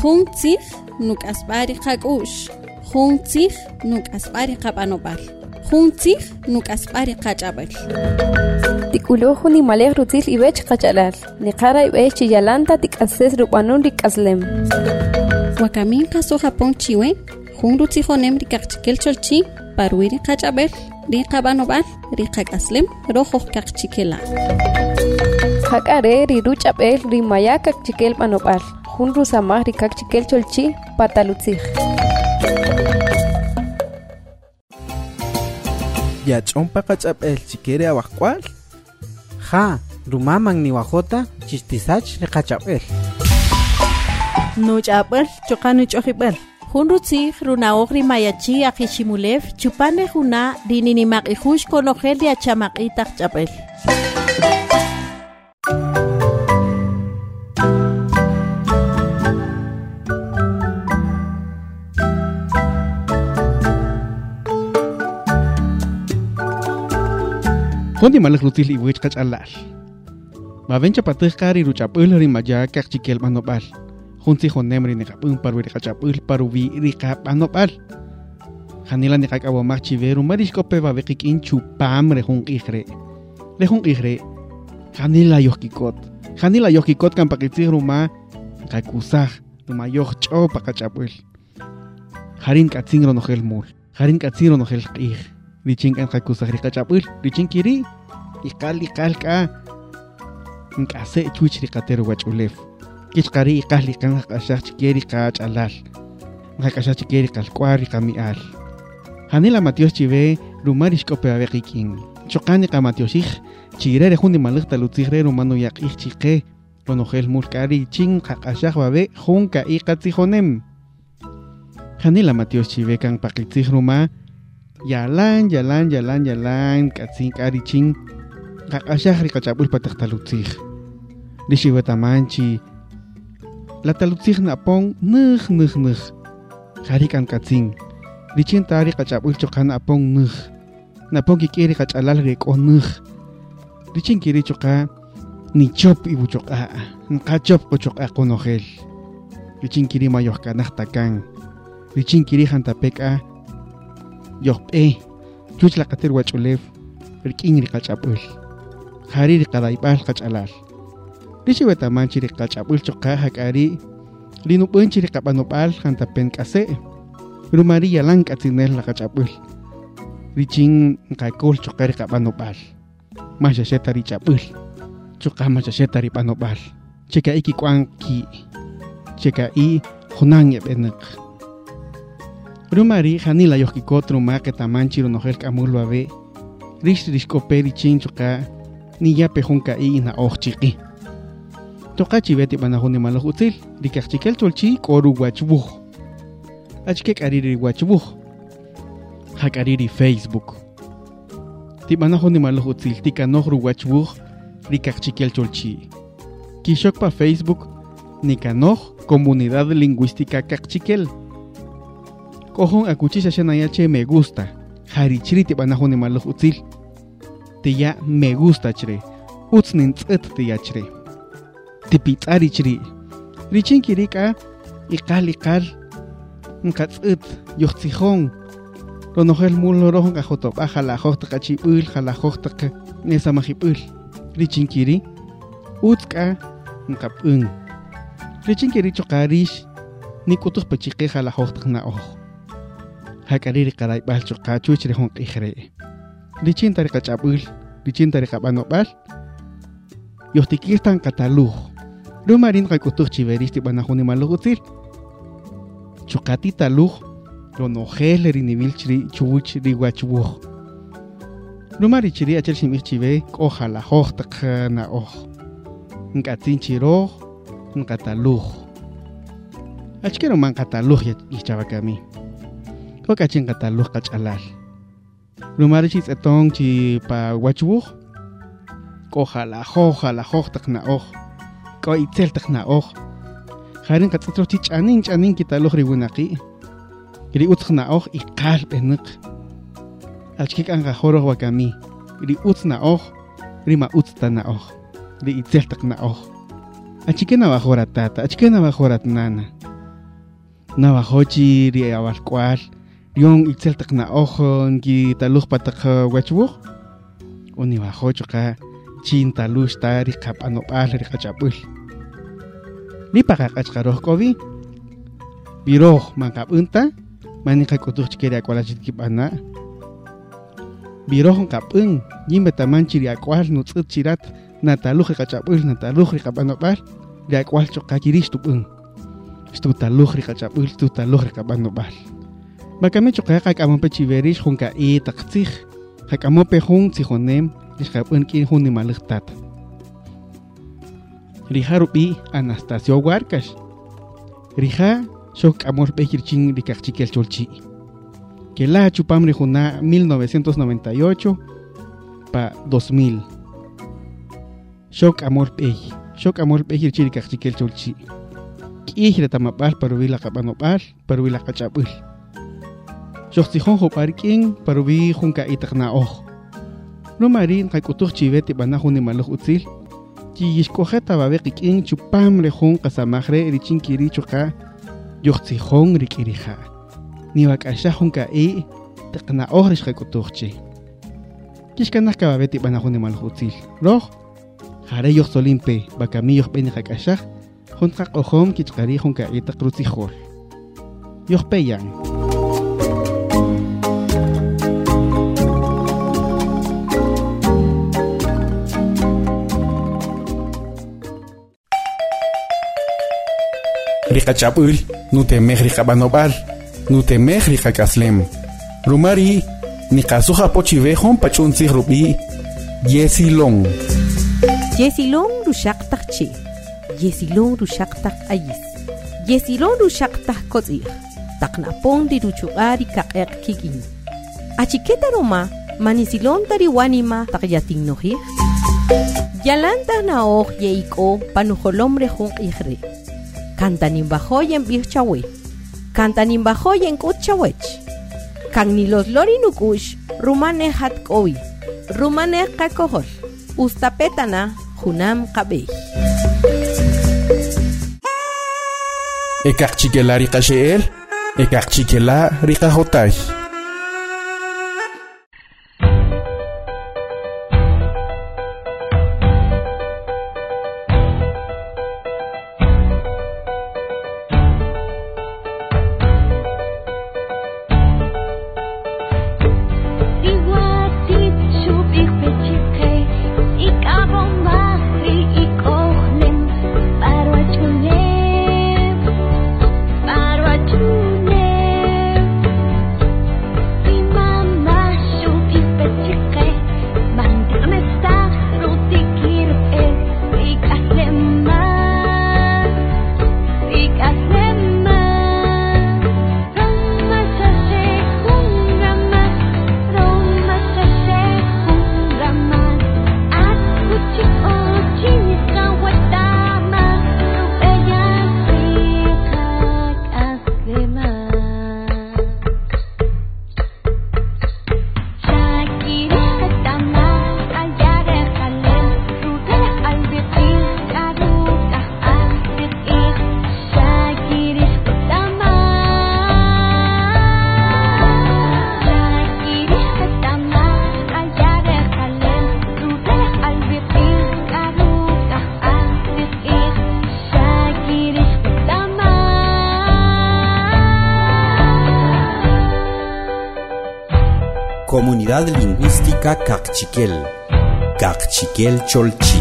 Juntzig nuk asbari qakush. Juntzig nuk asbari qapanopal. Juntzig nuk asbari qachapel. Tikuluhu ni malek rutil ibech qachalal. Ni qara ibech chiyalanta tikases rupanun rikaslem. Wakamin kaso Japón chiwe. Jun rutzijonem rikaqchikel cholchi. Parwiri qachapel. Ri qapanopal. Ri qakaslem. Rojo qaqchikela. Hakare ri ruchapel ri maya qaqchikel panopal. Jun rusamah rikaqchikel cholchi patalutzig. Ya chompa qachapel chikere awaqkwal. Ja, rumamang ni wajota chistisach le qachapel. No chapel chokanu chohibel. Junrutzi runaogri mayachi akishimulev chupane juna dininimak ihush konogel ya chamak itak chapel. Kondi malak rutil iwich qachalal. Mavencha patih kari ruchapul ri maya kakchikel manopal. Junti jonem ri nekapun parwi qachapul paruvi ri qapanopal. Hanila nekak awamach chiveru marishkope babeqik in chupam re jun qigre. Le jun qigre. Hanila yohkikot. Hanila yohkikot kan pakitsi ruma qakusaj ruma yohcho paqachapul. Harin katzing ronogel mul. Harin katzing ronogel qig. Dicing kan qakusaj ri qachapul. Dicing kiri iqal ka nkase chuch ri qater wachulef. Kishqari iqali kan qashaq chikeri qachalal. Qashaq chikeri qalkwari qamial. Hanila Matios chive rumarish kope abeqikin. Chokani qamatiosij chirere jundi malqta lutzigre rumano yaqij chiqe. Ronogel mulkari chin qashaq babe junka iqatzijonem. Hanila Matios chive kan paqitzig ruma yalan katzin kari chin qashaq ri qachapul pataqtalutzig. Dishiwe tamanchi la talutzig na pong nug kari kan katzin. Dichin tari qachapul chokan apong nug. Na pong kikiri qachalal rek onug. Dichin kiri choka ni chop ibu choka. Nqachop qochoka qonogel. Dichin kiri mayoh kanah takan. Dichin kiri hantapeka yoqe. Chuch la qater wachulev. Rikin ri qachapul. Hari ri qadaibal qachalal. Dishiwe tamanchi ri qachapul choka hakari. Linupunchi ri qapanopal hantapen kase. Rumari yalang katsinel la qachapul. Riching kaikol chokari qapanopal. Mashasheta ri chapul. Choka mashasheta ri panopal. Cheka iki kwanki. Cheka i hunang ebenek. Rumari hanila yohkikot ruma ke tamanchi ronogel kamul babe. Rishkope riching choka ni ya pejunka i na ochchiki. Toka chiveti banahuni maloj util. Dikachchikel cholchi koru wachbuh. Achkek ariri wachbuh. Hak ariri Facebook. Tibanajo ni maloj util tika nohru wachbuh. Dikachchikel cholchi. Kishok pa Facebook. Nikanoj Comunidad Lingüística Kachchikel. Kojon akuchisha shanayache me gusta. Harichiri tibanajo ni maloj util. Tiya me gusta chre. Utsnin tzet tiya chre. Tipitsari chri. Richin kirika iqal nkatzit yoxtijón ronogel mul rojon kajotop ajala jojta kachipul jala jojta nesa majipul richin kiri utska nkapun richin kiri chokarish nikutus pachiqe jala jojta na oj hakariri qaray bal choka chuchre jon qijre richin tari kachapul richin tari qabanopal yoxtikistan kataluj rumarin qakutuj chiveristi banajuni malugutzil chukati taluj ronogel rinivil chri chuch riwachbuj rumari chiri achel shimich chive ojalá hojtak na oj nkatzin chiroj nkataluj achkero man kataluj yichabakami kokachin kataluj qachalal rumari chitz'etong chi pa wachbuj ojalá hojtak na oj ko itzel takna oj harin katzatro chichanin kitaloj riwinaqi ri utzna oj iqal benek alchkik anga joroj wakami ri utzna oj rima utztana oj ri itzel takna oj achikena bajoratata achikena bajorat nana nawajochi ri awarkwal yon itzel takna ojon ki taluj patak wachbuj uni wajoch ka chin taluj ta ri qapanopal ri qachapul ni paqaqachqaroj kobi biroj manqab'unta mani qakutuj chikeri akwalachit kib'ana biroj qap'un yimbetaman chiri akwal nutz'ut chirat nataluj qachapul nataluj ri qapanopal ri akwal choqa kirish tub'un Stutaloj ri qachapul stutaloj ri qapanopal Bakame choqa qak'amonpe chiverish junka taqtzij qak'amonpe jun tzijonem rixqab'un k'in jun nimalaj tat rija rub'i Anastasio Huarcax rija xoj k'amol b'ej kirchin ri kaqchikel cholchi kela chupam ri juna 1998 pa 2000 xoj k'amol b'ej kirchin ri kaqchikel cholchi k'ij re tamab'al paruwi la qapanopal paruwi la qachapul xoj tzijon jopar k'in paruwi jun ka'itaq na'oj no marin qak'utuj chive tib'ana jun nimaloj utzil chiyixk'oje tababe qik'in chupam re jun qasamaj re richin kiri choqa yoj tzijon ri k'irija niwak'axaj jun ka'i taq na'oj rix qak'utujchi kixkanaj kababe tib'ana jun nimaloj utzil roj jare yoj solimpe bakami yoj b'eni qak'axaj jun qaq'ojom kichqari jun ka'i taq rutzijol yoj peyan Rikachapul, nutemej rikabanobal, nutemej rikakaslem. Rumari, nikasuja pochivejon pachunzi rubi, yesilong. Yesilong rushaktak chi, yesilong rushaktak ayis, yesilong rushaktak kotzir, taknapon di ruchugari kakek kikin. Achiketa roma, manisilon tariwanima takyating nohi. Yalanta na oj yeiko panuholomre jong ihre. Cantanin bajoy en birchawe, cantanin bajoy en kutchawech, can ni los lorinukush, rumane hatkowi, rumane kakohol, ustapetana, junam kabej. Ekachikela rikasheel, ekachikela rikahotay. Comunidad Lingüística Kaqchikel, Kaqchikel Cholchi.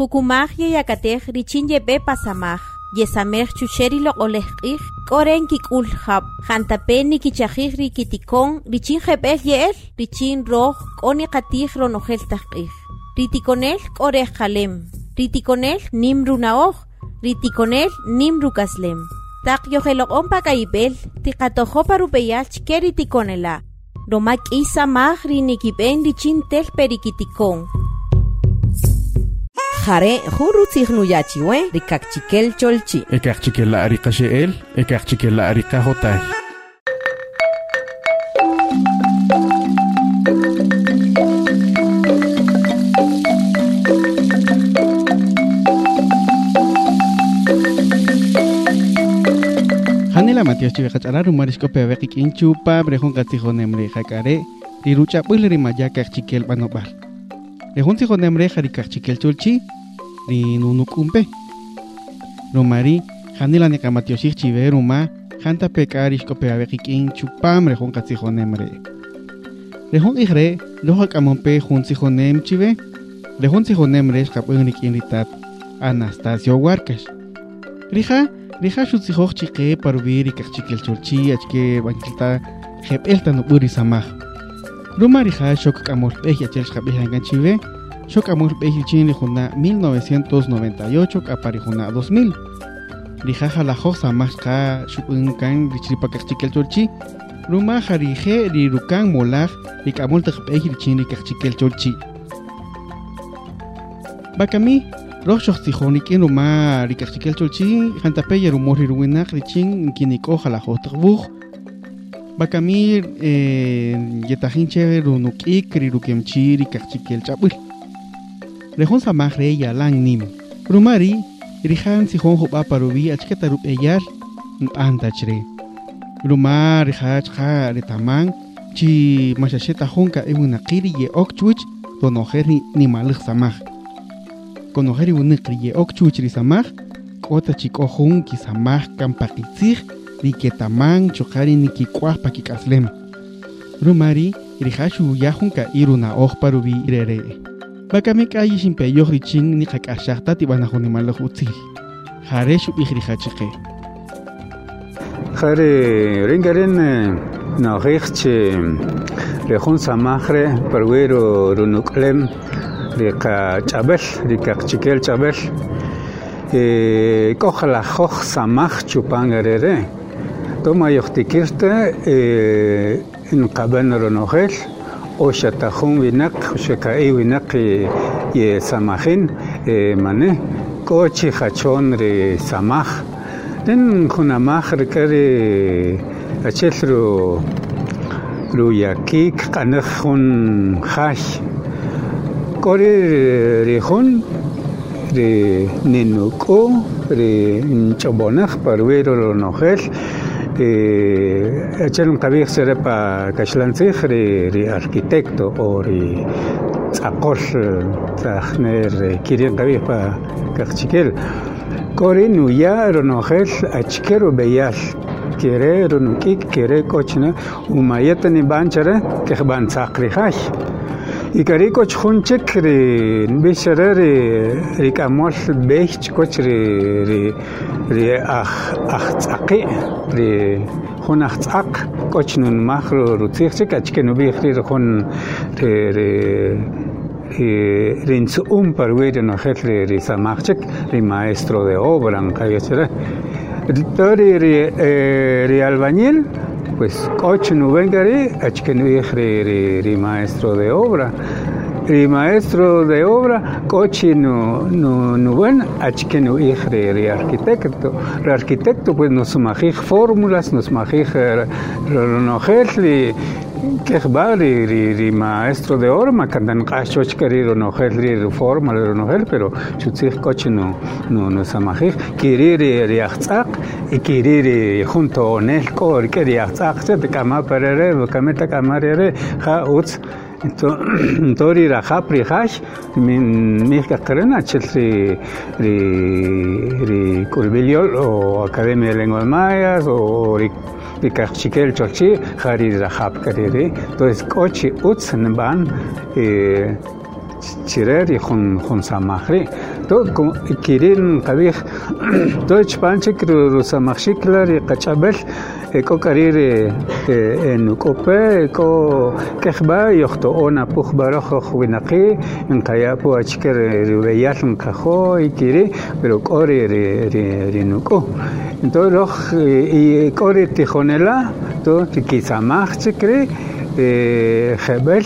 Kukumaj yayakatej richin yepe pasamaj. Yesamej chucheri lo olejkij. Koren kikul hab. Jantapen nikichajij rikitikon. Richin jepej yeel. Richin roj. Koni katij ronojel tajkij. Ritikonel korej jalem. Ritikonel nimru naoj. Ritikonel nimru kaslem. Tak yojelokon pakaibel. Tikatojo parupeyal chke ritikonela. Romak isa maj rinikipen richin tel perikitikon. Jare jurutzig nuyachiwe rikakchikel cholchi. Ekakchikela arika sheel, ekakchikela arika hotay. Hanela Matias chiveqachara rumarisko pewekik inchupa brejun katijonemre jakare rirucha pulri mayaka chikel banobal. Rejun tijonemre jarikak chikel cholchi ri nunukumpe. Rumari hanela nekamatiosik chive ruma janta pekarishko pewekik inchupa brejun katijonemre. Rejun igre loja kamonpe jun tijonem chive. Rejun tijonemre kapungrik inritat Anastasio Huarcash. Rija shutzijoj chique parubiri kachchikel cholchi achke bankilta jepelta no buri samaj. Ruma rija shok kamor peja chel jabejangan chive, shok amor peji chin juna 1998 kaparijuna 2000. Rija jalajoj samaj ka shupunkan richripa kachchikel cholchi. Ruma jarije rirukan molaj rikamol tajpeji chin kachchikel cholchi. Bakami Roh shochtijonikin ruma rikachchikel cholchi jantapeya rumor riruinak richin kiniko jalajoj taqbuj. Bakamir yetajin chévere runukik rirukemchi rikachchikel chapul. Rejón samaj re yalang nim. Rumari rijan sijon joba parubi achketarup eyar antachre. Ruma rijach ja retamang chi machacheta jonka emunakiri ye okchuch donojer ni malaj samaj. Conojeri unikri okchuchri samaj, kota chikojun ki samaj kampakitzig, riketamang chokari nikikuaj pakikaslem. Rumari, irihashu yahun ka iruna parubi irere. Bakamek ayi shimpeyoj richin nikakashakta tibanajunimaloj utzil. Jareshu ihrihachike. Jare ringaren nojich rejun samajre parwero runuklem. Rika chabel, rika chikel chabel, coja joj samaj chupangarere. Toma yochtikirte en caben ronogel, o shatajun vinak, o shakai vinak ye samajin, mane, cochi hachon re samaj. Den junamaj recare achel ruyakik kanejun hash. Kori rejón de nenuco de chobonaj parvero ronogel echar un cabello será para cachlantzig de arquitecto o de tzakol tzachner quieren cabello para cachiquel Kori nuya ronogel achkero beyal quiere ronukik quiere cochna umayeta ni banchara que ban tzakrihash y carico chunchek bishare rikamol bech coch tzaqi hunach tzaq cochnun mahro rutzich achkenu bikhri hun rinzum parwede no hetri samachek ri maestro de obra en cayesere ri albañil pues coche no vengari achkenu ri maestro de obra ri maestro de obra coche no ven achkenu ri arquitecto pues nos magij fórmulas nos magij no hetli que ri maestro de obra makandan qashoch querido no hetli forma no hel pero chutzig coche no samagij querer ri achtzaq y querer junto nel cor que achtzaq se kama perere kameta kamarere ja utz entonces raja prihash mi carrera chelsea ri Colbiliol o Academia de Lenguas Mayas o ri cachiquel cholchi jari raja carrera entonces coche utz ban chirer y jun samahri to kirin qabih to chpanchik rusamahshiklar y qachabel ko karir en kope ko kehba yoxto ona pukh barakh winaqi en qayapu achker riyal khajo ikiri pero kori rinuko entonces los y kori tijonela to kisamah chikri خبل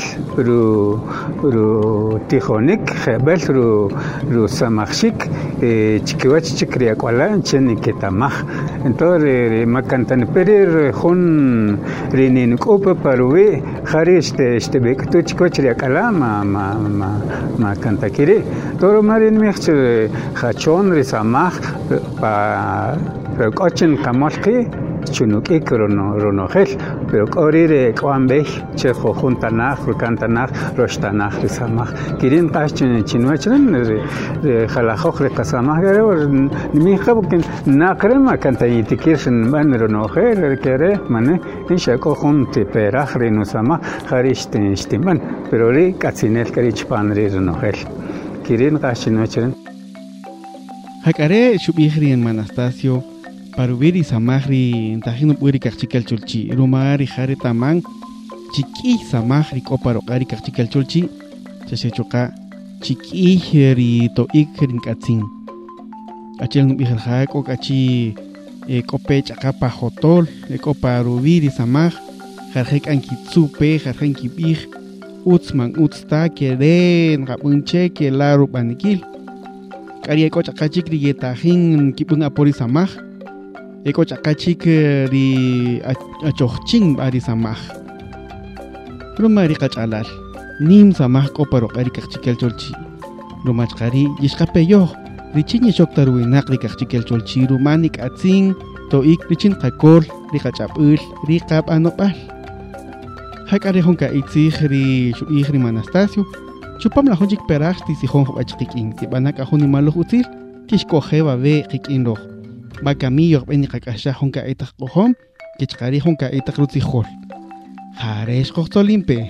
رو تيخونيك خبل رو سماخشيك تشكيوات تشكريا كوالا تشني كتامخ entonces ما كانت نبرر خون رينينك اوبا باروي خارج تشتبك تو تشكوتشريا كلا ما كانت كيري تورو مارين ميخش خاتشون رسامخ با ركوتشن كمالكي chunuk ikrono gel pero korire kwambeh che khuntanach rukantanach roshtanach risamach kirin qachun chinwachran re khalakh re qasamach gare mi khabkin nakrema kanta yitikirn banrono gel kere mane insha ko khunte perach renusama kharishtin shtiman pero ri katsinel karich panri no gel kirin qachinwachran hakare shubihri en Anastasio Parubiri samahri tajino puri kachikal chulchi rumari jare tamang chiki samahri koparo kari kachikal chulchi chasechoka chiki heri to ikrin katsin achel no biher hako kachi kope chakapa hotol kopa rubiri samah jarhek ankitsupe jarhen kibih utsman utsta keren gapunche ke laru panikil kari ko chakachik rigetajin kipun apori samah eko chakachik ri achoching bari samah rumari qachalal nim samah koparo qari kachikal cholchi rumach qari yishqapeyo richini choktaru inaq ri kachikal cholchi rumanik atzin to ik richin qakol ri qachapul ri qab anopal hakari honka itzig ri shuig ri Anastasio chupam la honjik perachti si hon hobachqikin tibanak ahuni maluh util kishkojeba be qikinro Bakamillo beni kakasha honka itak kohom kichkari honka itak rutzijol jaresh kohtolimpe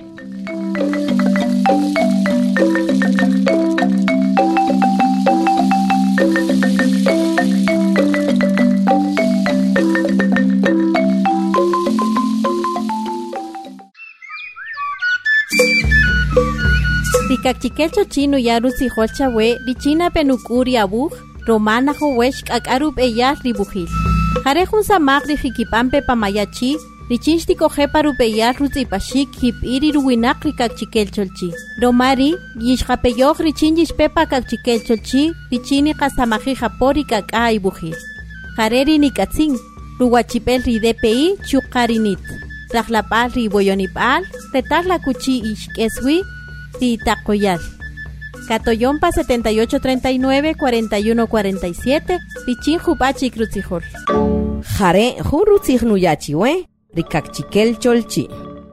Rikakchikelcho chino yarutzijol chawe richina penukuri abuj Romana Jowesh Akarup Eyar Ribujil. Jarejun Samag Rijikipampe Pamayachi, Richinsti Cojeparup Eyar Ruzipashik, Hip Iri Ruinak Rikachikel Cholchi. Romari, Yishkapeyoch Richinjish Pepa Kachikel Cholchi, Richini Kasamaji Japori Kaka Ibujil. Jareri Nikatzin, Ruachipel Ridepei, Chukarinit. Rajlapal Riboyonipal, Retarla Kuchi Ishkeswi, Titakoyal. Catoyompa 7839 4147 Pichin Jupachi Crucijol. Jare Juruzignuyachi we Rikakchikel Cholchi.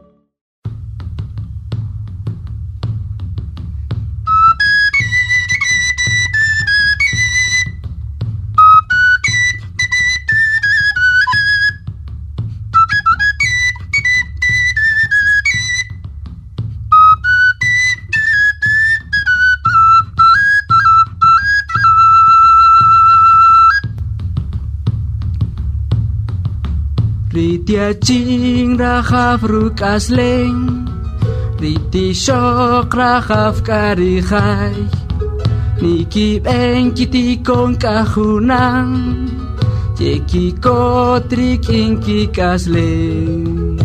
Ritia ching rajaf rukasleng Riti shok rajaf karihai Niki ben kiti kon kahunang Yeki kotrik inki kasleng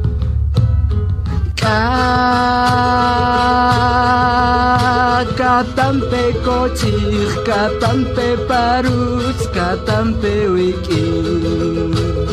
Katampe kochich, katampe paruts, katampe wiking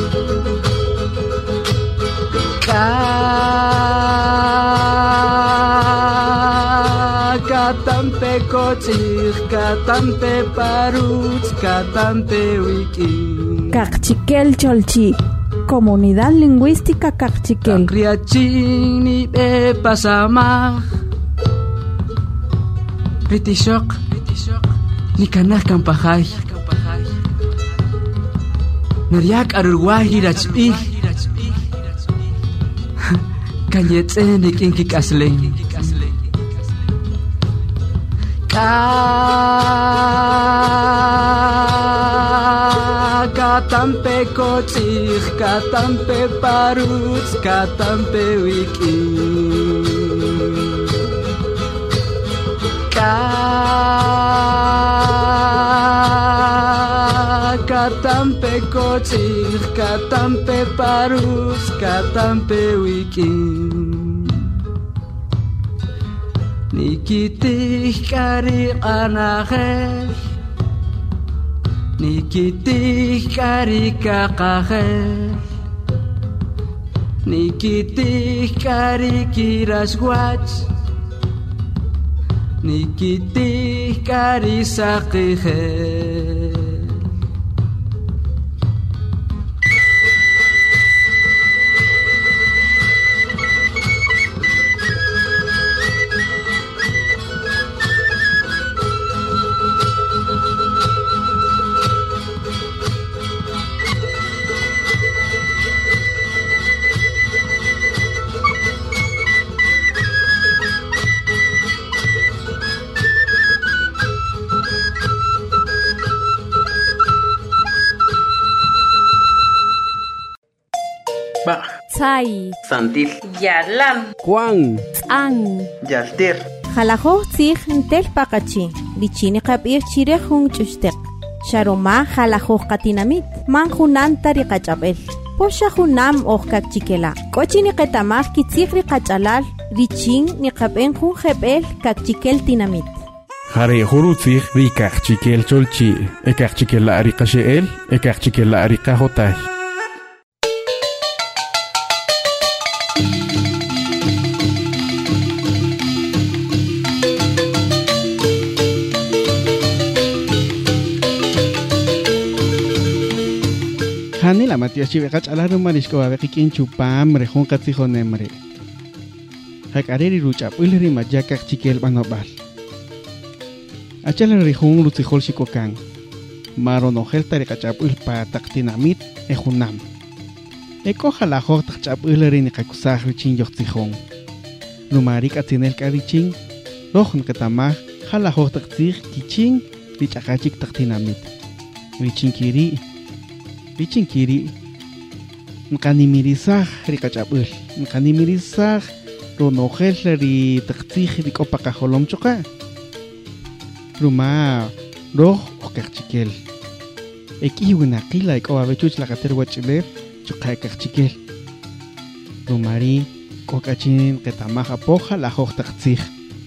Katampe kochich, katampe paruts, katampe wiking Kaqchikel Cholchi, Comunidad Lingüística Kaqchikel. Riachini be pasamah Ritishok Nikanah kampahai Nariak arurwahi rachbi Kanyetsenik inki kasleng Katampe kotsih, katampe paruts, katampe wiki. Katampe kotsih, katampe paruts, katampe wiki. Nikitih kari anahel, nikitih kari kakahel, nikitih kari kiraswach, nikitih kari sakihel. Ba. Tsai. Santil. Yalam. Juan. An. Yalter. Jalajo tzig ntel pakachi. Lichini kapir chire jun chustek. Sharoma jalajo katinamit. Man junan tari kachabel. Posha junam ohkak chikela. Kochini ketamaj kitzigri kachalal. Richin ni kapen jun jebel kak chikel tinamit. Jare jurutzig rikach chikel cholchi. Ekach chikel la arika sheel. Ekach chikel la arika hotaj. Hani la Matías Chivecach alarum marisco a bequiquín chupam rejón catsijonemre. Hakareri rucha pulri mayaka chiquel banobal. Achala rejón lutzijol chicocan. Maronogel tarecachapul pa tactinamit ejunam. Ecoja la jota chapulri ni kakusaj richin yotzijón. Numaric atinel carichin. Rojon ketamaj jala jota tzig kichin richakachik tactinamit. Richin kiri. Richin kiri nkanimirizaj rikachapul nkanimirizaj ronojel ri taqtij rikopakajolom choqa ruma roj okachchikel ekiwinaqila ikoabechuch laqater wachile choqa ekachchikel rumari kokachin qetamaja poja la joj taqtij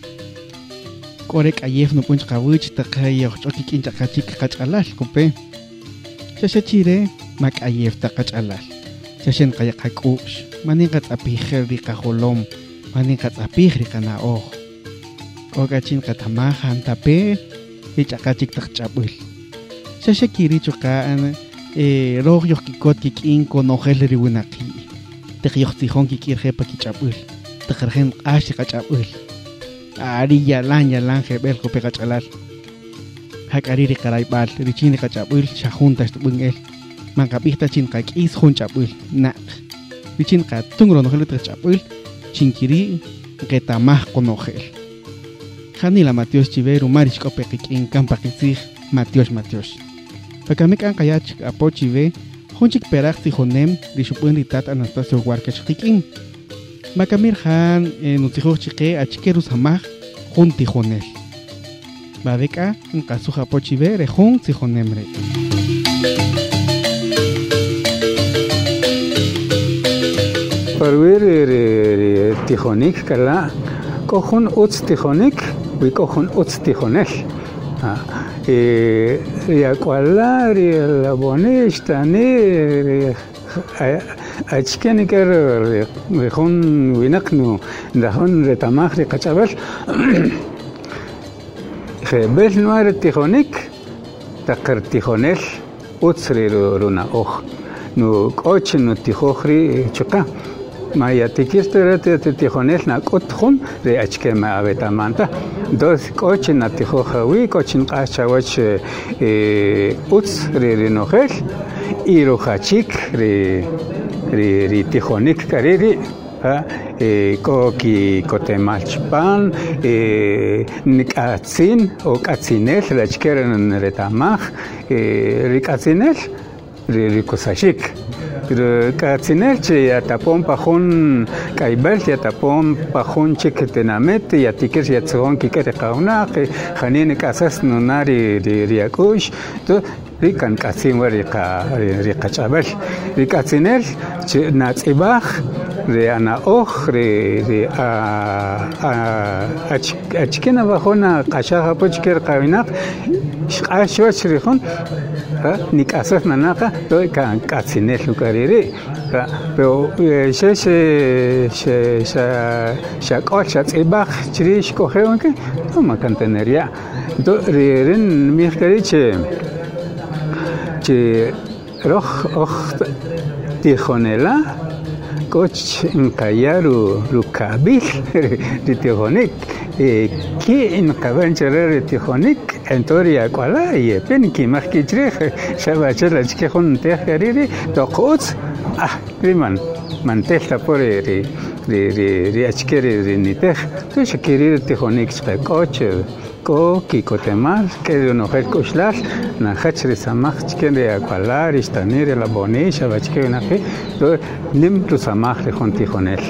korek ayef no punch qawich taqay ochokik chaqachik qach'alal kupe Chachire mak ayef taqachalal. Chachen qayaqakush. Maninqat apijel riqajolom. Maninqat apij riqanaoj. Kokachin qatamajan tape ichaqachik taqchapul. Chachakiri chuqaan roj yoqkikot kikin konojel riwinaqi. Teqyoqtijon kikirje pakichapul. Teqerjen ash qachapul. Ari yalan jebel kopekachalal. Hakariri karaibal richini kachapul shahuntas tubungel mankapihta chin kakis hunchapul na richin ka tungro no gelet kachapul chinkiri getamah konogel hani la Matios chiveru marish kopekik in kampakitsig Matios pakamek an kayach apochive hunchik perakti honem rishupun ritat Anastasio Warkach kikin makamir han nutijo chike achkerus hamaj junti honel Babeka en casuja pochive rejón sijonemre. Parvir tijonik kala kohun uts tijonik y kohun uts tijonel. Ya kuala la bonish tani achkeni ker rejón winaknu rejón retamaj rekachabel. Bel nuare tijonik takar tijonel utsri runa oj nu coche nu tijojri choca maya tikistere tijonel na kotjon de achke ma abetamanta dos coche na tijojawi coche qachawach uts rinojel y rojachik ri tijonik kariri koki kotemalchpan nikatsin o katsinel la chkeren retamaj rikatsinel rikosashik katsinel che atapon pajun kaibel atapon pajun chiketenamet yatikir yatzon kikere kauna khanin kasas nunari riakush to rikan katsin rikachabel rikatsinel natsibaj de ana oj de achkena bajona qashaja pochker qavinaq shqashwa shrikhon nikasas nanaka to kan katsinel lukariri pero shaqol shatsibaj chrish kojeonke toma cantenería to ren mihkariche che roj tijonela coach en Cayaru Rucabil de Tijonik que en Cabanchera de Tijonik en Toria Kuala y Penki Marquitre Shabachela Chikon Terreri Tokots Riman Mantesta por de Achkere de Niter to Shakiri Tijonik coach ki kotemal que no her koshlar na khachri samach chkende akwalar istanire la bonisha bachke na ke do nim tu samach le khonti khonel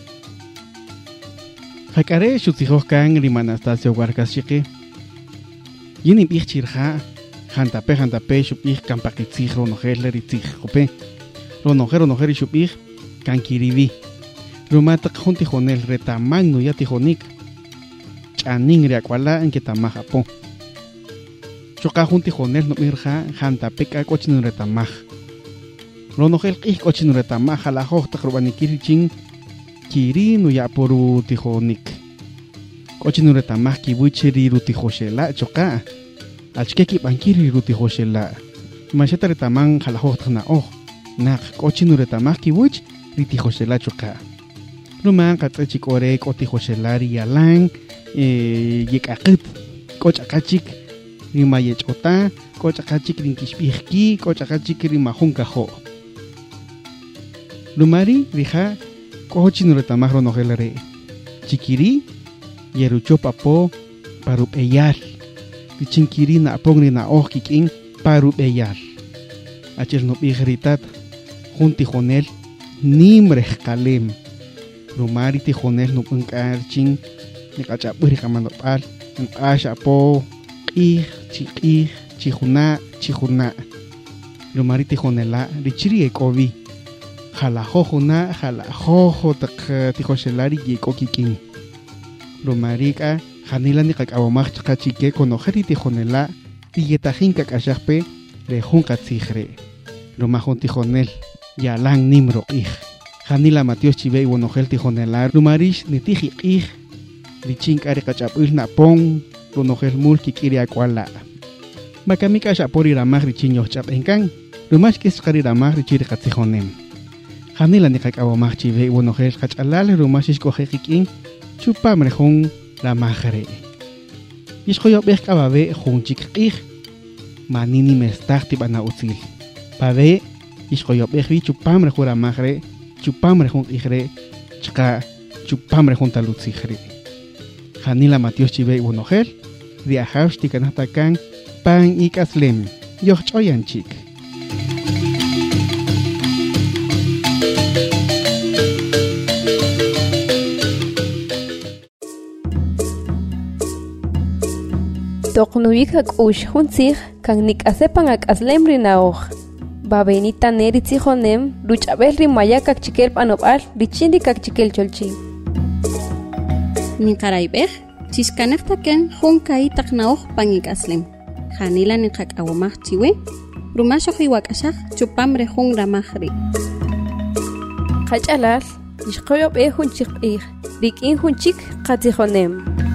hakare shutijo kan rimanastasio warkasiki yini bichirha hantape shupih kampakitsi no herler itsi khope no her shupih kan kiribi rumata khonti khonel retamang no yatijonik aning riakwala en ketamaj apo choka junti jonel no mirja janta peka cochin retamaj ronogel qih cochin retamaj la hoj taqrubani kirichin kiri no ya poru tijonik cochin retamaj ki bucheri ruti joshela choka achkeki bankiri ruti joshela macheta retamang jala hoj tna oh na cochin retamaj ki buch riti joshela choka Ruman katsachik ore koti joshelari yalang yekaqit kochakachik rimayechota kochakachik rinkishpihki kochakachik rimajunka jo Rumari rija kochin retamajro nogelare chikiri yerucho papo parupeyal chinkiri na pongri na ojkikin parupeyal achel no bihritat junti jonel nimre kalem Rumari tijonel no punkarchin ni kachapuri kamando pal en asha po chijuna Rumari tijonela richiri ekovi jala jojuna jala jojo tak tijoshelari yekokikin Rumari ka janila ni kakawamaj chachike konojeri tijonela tiyetajin kakashajpe rejun katzijre Rumajun tijonel yalang nimro Janila Matios Chibey Bonogel Tijonelar, Lumarish Nitiji Ik, Richink Aricachapul Napong, Bonogel Mulki Kiria Kuala. Macamica Chapori Ramag Richinho Chap Encan, Lumashkis Kariramag Richiricatijonem. Janila Nikakawamag Chibey Bonogel Hachalal, Rumashis Kojekikin, Chupamrejón Ramagre. Ishkoyobek Ababe Junchik Ik, Manini Mestach Tibana Util. Pave, Ishkoyobek Chupamrejón Ramagre. Chupamre jun igre chka chupamre jun talutzigre Janila Matios Chibey Bonogel riahaus tikanatakan pan ikaslem yochoyanchik Toknuika kush hunzig kan nik asepan akaslem rinaoj Babenita neri tijonem, luchabel rimaya kakchikel panopal, richindi kakchikel cholchi. Ni karaibej, chiskanaktaken junkai taknaoj pangikaslem. Janila ni kakawamaj chiwe, rumasho hiwakashaj chupamre jun ramajri. Kachalal, ishkoyob hunchik rikin hunchik katijonem.